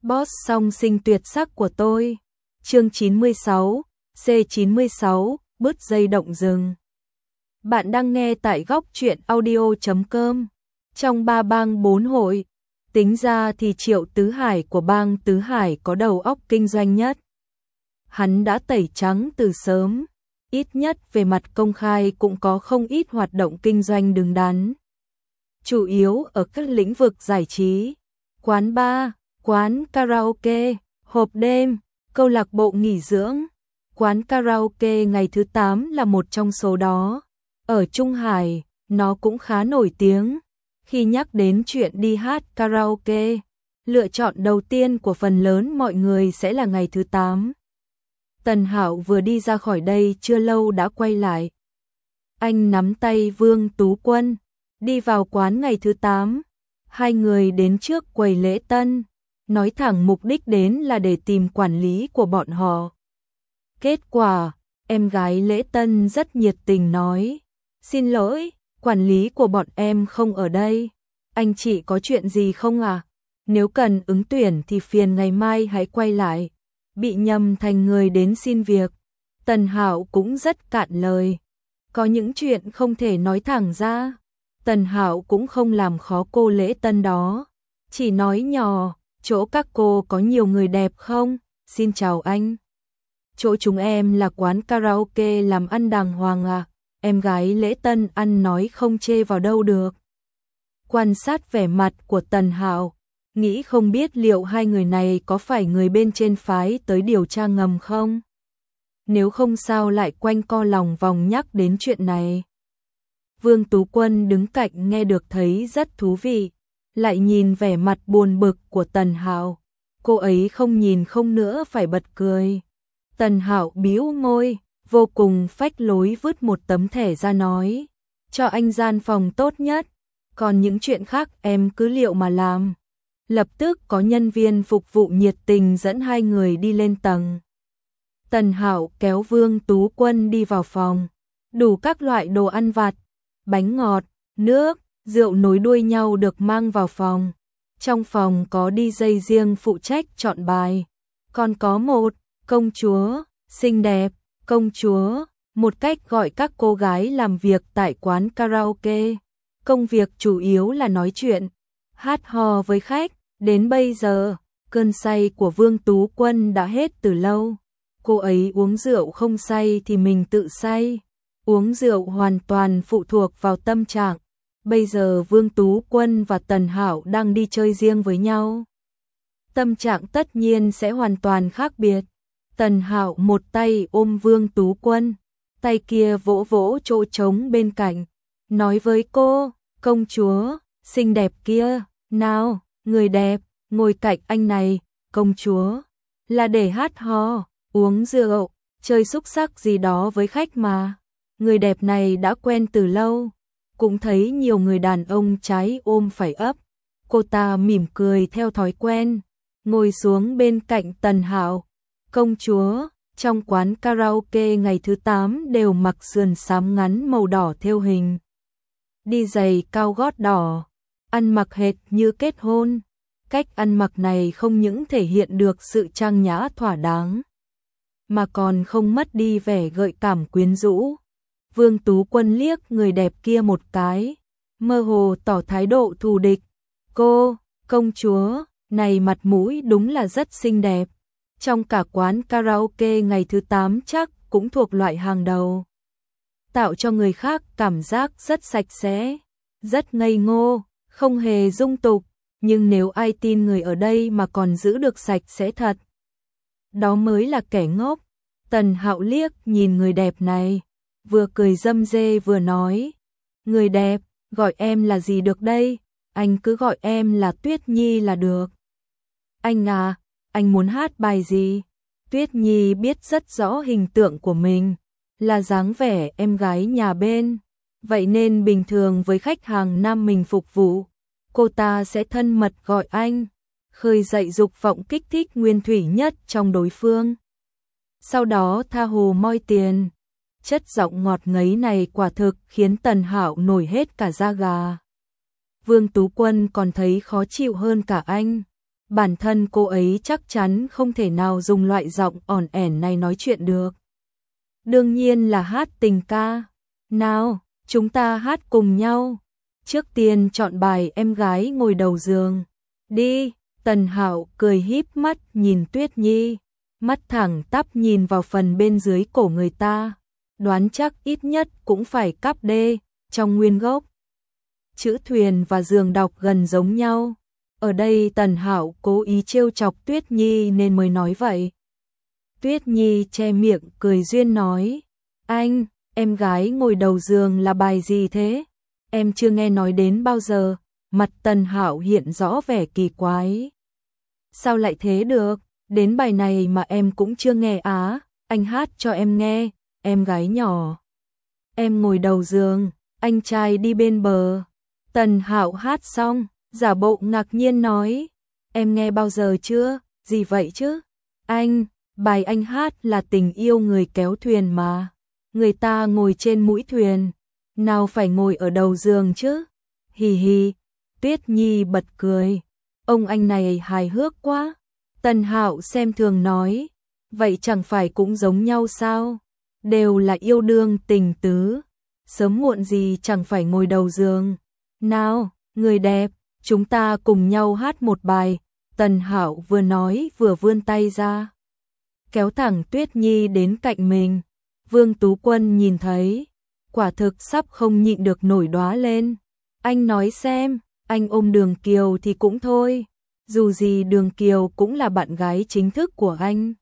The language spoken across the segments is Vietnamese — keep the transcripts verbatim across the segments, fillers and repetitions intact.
Boss song sinh tuyệt sắc của tôi. Chương chín mươi sáu, C chín mươi sáu, bứt dây động rừng. Bạn đang nghe tại góc truyện audio chấm com. Trong ba bang bốn hội, tính ra thì Triệu Tứ Hải của bang Tứ Hải có đầu óc kinh doanh nhất. Hắn đã tẩy trắng từ sớm, ít nhất về mặt công khai cũng có không ít hoạt động kinh doanh đứng đắn. Chủ yếu ở các lĩnh vực giải trí, quán bar, quán karaoke, hộp đêm, câu lạc bộ nghỉ dưỡng. Quán karaoke ngày thứ tám là một trong số đó. Ở Trung Hải, nó cũng khá nổi tiếng. Khi nhắc đến chuyện đi hát karaoke, lựa chọn đầu tiên của phần lớn mọi người sẽ là ngày thứ tám. Tần Hạo vừa đi ra khỏi đây chưa lâu đã quay lại. Anh nắm tay Vương Tú Quân, đi vào quán ngày thứ tám. Hai người đến trước quầy lễ tân, nói thẳng mục đích đến là để tìm quản lý của bọn họ. Kết quả, em gái lễ tân rất nhiệt tình nói, xin lỗi, quản lý của bọn em không ở đây. Anh chị có chuyện gì không à? Nếu cần ứng tuyển thì phiền ngày mai hãy quay lại. Bị nhầm thành người đến xin việc. Tần Hạo cũng rất cạn lời. Có những chuyện không thể nói thẳng ra. Tần Hạo cũng không làm khó cô lễ tân đó. Chỉ nói nhỏ, chỗ các cô có nhiều người đẹp không? Xin chào anh. Chỗ chúng em là quán karaoke làm ăn đàng hoàng à? Em gái lễ tân ăn nói không chê vào đâu được. Quan sát vẻ mặt của Tần Hạo, nghĩ không biết liệu hai người này có phải người bên trên phái tới điều tra ngầm không? Nếu không sao lại quanh co lòng vòng nhắc đến chuyện này. Vương Tú Quân đứng cạnh nghe được thấy rất thú vị, lại nhìn vẻ mặt buồn bực của Tần Hạo. Cô ấy không nhìn không nữa phải bật cười. Tần Hạo bĩu môi, vô cùng phách lối vứt một tấm thẻ ra nói, cho anh gian phòng tốt nhất, còn những chuyện khác em cứ liệu mà làm. Lập tức có nhân viên phục vụ nhiệt tình dẫn hai người đi lên tầng. Tần Hạo kéo Vương Tú Quân đi vào phòng, đủ các loại đồ ăn vặt, bánh ngọt, nước, rượu nối đuôi nhau được mang vào phòng. Trong phòng có đi dây riêng phụ trách chọn bài, còn có một công chúa xinh đẹp, công chúa, một cách gọi các cô gái làm việc tại quán karaoke. Công việc chủ yếu là nói chuyện, hát hò với khách. Đến bây giờ, cơn say của Vương Tú Quân đã hết từ lâu. Cô ấy uống rượu không say thì mình tự say. Uống rượu hoàn toàn phụ thuộc vào tâm trạng. Bây giờ Vương Tú Quân và Tần Hạo đang đi chơi riêng với nhau. Tâm trạng tất nhiên sẽ hoàn toàn khác biệt. Tần Hạo một tay ôm Vương Tú Quân, tay kia vỗ vỗ chỗ trống bên cạnh, nói với cô, công chúa, xinh đẹp kia, nào, người đẹp, ngồi cạnh anh này, công chúa, là để hát hò, uống rượu, chơi xúc xắc gì đó với khách mà. Người đẹp này đã quen từ lâu, cũng thấy nhiều người đàn ông trái ôm phải ấp. Cô ta mỉm cười theo thói quen, ngồi xuống bên cạnh Tần Hạo. Công chúa, trong quán karaoke ngày thứ tám đều mặc sườn xám ngắn màu đỏ thêu hình, đi giày cao gót đỏ, ăn mặc hệt như kết hôn. Cách ăn mặc này không những thể hiện được sự trang nhã thỏa đáng, mà còn không mất đi vẻ gợi cảm quyến rũ. Vương Tú Quân liếc người đẹp kia một cái, mơ hồ tỏ thái độ thù địch. Cô, công chúa, này mặt mũi đúng là rất xinh đẹp. Trong cả quán karaoke ngày thứ tám chắc cũng thuộc loại hàng đầu. Tạo cho người khác cảm giác rất sạch sẽ, rất ngây ngô, không hề dung tục. Nhưng nếu ai tin người ở đây mà còn giữ được sạch sẽ thật, đó mới là kẻ ngốc. Tần Hạo liếc nhìn người đẹp này, vừa cười râm rê vừa nói, người đẹp, gọi em là gì được đây? Anh cứ gọi em là Tuyết Nhi là được. Anh à, anh muốn hát bài gì? Tuyết Nhi biết rất rõ hình tượng của mình, là dáng vẻ em gái nhà bên. Vậy nên bình thường với khách hàng nam mình phục vụ, cô ta sẽ thân mật gọi anh, khơi dậy dục vọng kích thích nguyên thủy nhất trong đối phương. Sau đó tha hồ moi tiền. Chất giọng ngọt ngấy này quả thực khiến Tần Hạo nổi hết cả da gà. Vương Tú Quân còn thấy khó chịu hơn cả anh. Bản thân cô ấy chắc chắn không thể nào dùng loại giọng ỏn ẻn này nói chuyện được. Đương nhiên là hát tình ca. Nào, chúng ta hát cùng nhau. Trước tiên chọn bài Em gái ngồi đầu giường. Đi, Tần Hạo cười híp mắt nhìn Tuyết Nhi, mắt thẳng tắp nhìn vào phần bên dưới cổ người ta. Đoán chắc ít nhất cũng phải cắp đê, trong nguyên gốc. Chữ thuyền và giường đọc gần giống nhau. Ở đây Tần Hạo cố ý trêu chọc Tuyết Nhi nên mới nói vậy. Tuyết Nhi che miệng cười duyên nói, anh, em gái ngồi đầu giường là bài gì thế? Em chưa nghe nói đến bao giờ. Mặt Tần Hạo hiện rõ vẻ kỳ quái. Sao lại thế được? Đến bài này mà em cũng chưa nghe á. Anh hát cho em nghe, em gái nhỏ. Em ngồi đầu giường, anh trai đi bên bờ. Tần Hạo hát xong, giả bộ ngạc nhiên nói, em nghe bao giờ chưa? Gì vậy chứ? Anh, bài anh hát là tình yêu người kéo thuyền mà. Người ta ngồi trên mũi thuyền, nào phải ngồi ở đầu giường chứ? Hì hì. Tuyết Nhi bật cười. Ông anh này hài hước quá. Tần Hạo xem thường nói, vậy chẳng phải cũng giống nhau sao? Đều là yêu đương tình tứ, sớm muộn gì chẳng phải ngồi đầu giường. Nào, người đẹp, chúng ta cùng nhau hát một bài. Tần Hạo vừa nói vừa vươn tay ra, kéo thẳng Tuyết Nhi đến cạnh mình. Vương Tú Quân nhìn thấy, quả thực sắp không nhịn được nổi đóa lên. Anh nói xem, anh ôm Đường Kiều thì cũng thôi, dù gì Đường Kiều cũng là bạn gái chính thức của anh.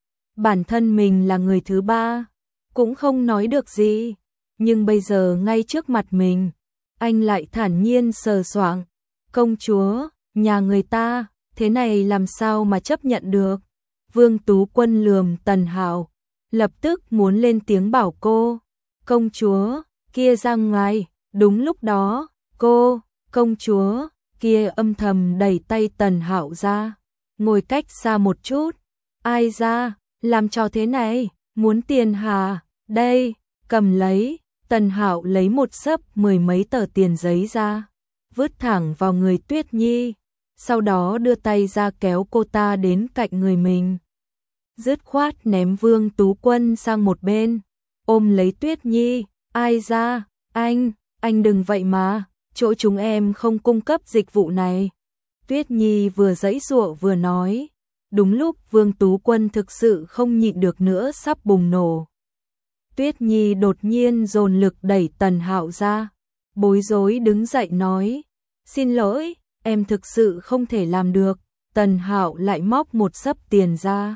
Bản thân mình là người thứ ba, cũng không nói được gì, nhưng bây giờ ngay trước mặt mình, anh lại thản nhiên sờ soạng. Công chúa, nhà người ta, thế này làm sao mà chấp nhận được? Vương Tú Quân lườm Tần Hạo, lập tức muốn lên tiếng bảo cô. Công chúa, kia ra ngoài. Đúng lúc đó, cô, công chúa, kia âm thầm đẩy tay Tần Hạo ra, ngồi cách xa một chút. Ai ra, làm trò thế này, muốn tiền hả? Đây, cầm lấy. Tần Hạo lấy một xấp mười mấy tờ tiền giấy ra, vứt thẳng vào người Tuyết Nhi, sau đó đưa tay ra kéo cô ta đến cạnh người mình. Dứt khoát ném Vương Tú Quân sang một bên, ôm lấy Tuyết Nhi. Ai ra, anh, anh đừng vậy mà, chỗ chúng em không cung cấp dịch vụ này. Tuyết Nhi vừa giãy giụa vừa nói. Đúng lúc Vương Tú Quân thực sự không nhịn được nữa sắp bùng nổ. Tuyết Nhi đột nhiên dồn lực đẩy Tần Hạo ra, bối rối đứng dậy nói, xin lỗi, em thực sự không thể làm được. Tần Hạo lại móc một xấp tiền ra,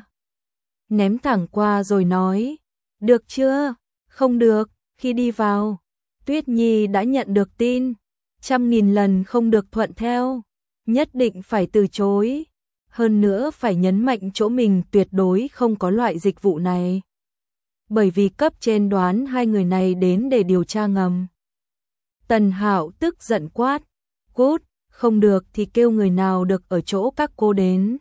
ném thẳng qua rồi nói, được chưa? Không được. Khi đi vào, Tuyết Nhi đã nhận được tin, trăm nghìn lần không được thuận theo, nhất định phải từ chối, hơn nữa phải nhấn mạnh chỗ mình tuyệt đối không có loại dịch vụ này. Bởi vì cấp trên đoán hai người này đến để điều tra ngầm. Tần Hạo tức giận quát, cút, không được thì kêu người nào được ở chỗ các cô đến.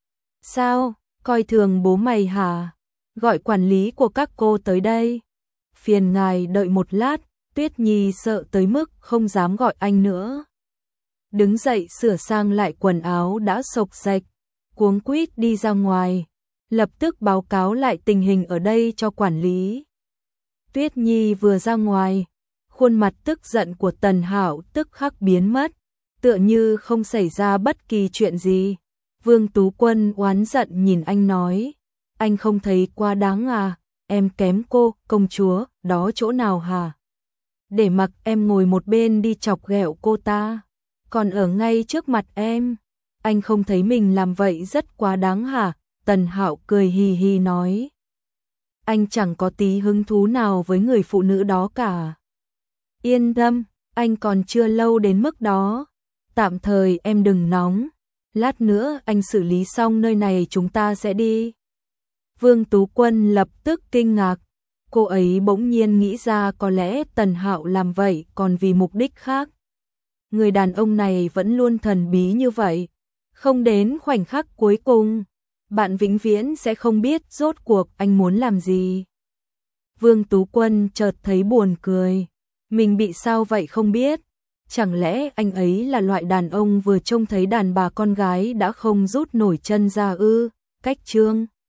Sao, coi thường bố mày hả? Gọi quản lý của các cô tới đây. Phiền ngài đợi một lát. Tuyết Nhi sợ tới mức không dám gọi anh nữa. Đứng dậy sửa sang lại quần áo đã xộc xệch, cuống quýt đi ra ngoài, lập tức báo cáo lại tình hình ở đây cho quản lý. Tuyết Nhi vừa ra ngoài, khuôn mặt tức giận của Tần Hạo tức khắc biến mất, tựa như không xảy ra bất kỳ chuyện gì. Vương Tú Quân oán giận nhìn anh nói, anh không thấy quá đáng à, em kém cô, công chúa, đó chỗ nào hả? Để mặc em ngồi một bên đi chọc ghẹo cô ta, còn ở ngay trước mặt em, anh không thấy mình làm vậy rất quá đáng hả? Tần Hạo cười hì hì nói, anh chẳng có tí hứng thú nào với người phụ nữ đó cả. Yên tâm, anh còn chưa lâu đến mức đó, tạm thời em đừng nóng, lát nữa anh xử lý xong nơi này chúng ta sẽ đi. Vương Tú Quân lập tức kinh ngạc, cô ấy bỗng nhiên nghĩ ra có lẽ Tần Hạo làm vậy còn vì mục đích khác. Người đàn ông này vẫn luôn thần bí như vậy, không đến khoảnh khắc cuối cùng, bạn vĩnh viễn sẽ không biết rốt cuộc anh muốn làm gì. Vương Tú Quân chợt thấy buồn cười, mình bị sao vậy không biết, Chẳng lẽ anh ấy là loại đàn ông vừa trông thấy đàn bà con gái đã không rút nổi chân ra ư? Cách chương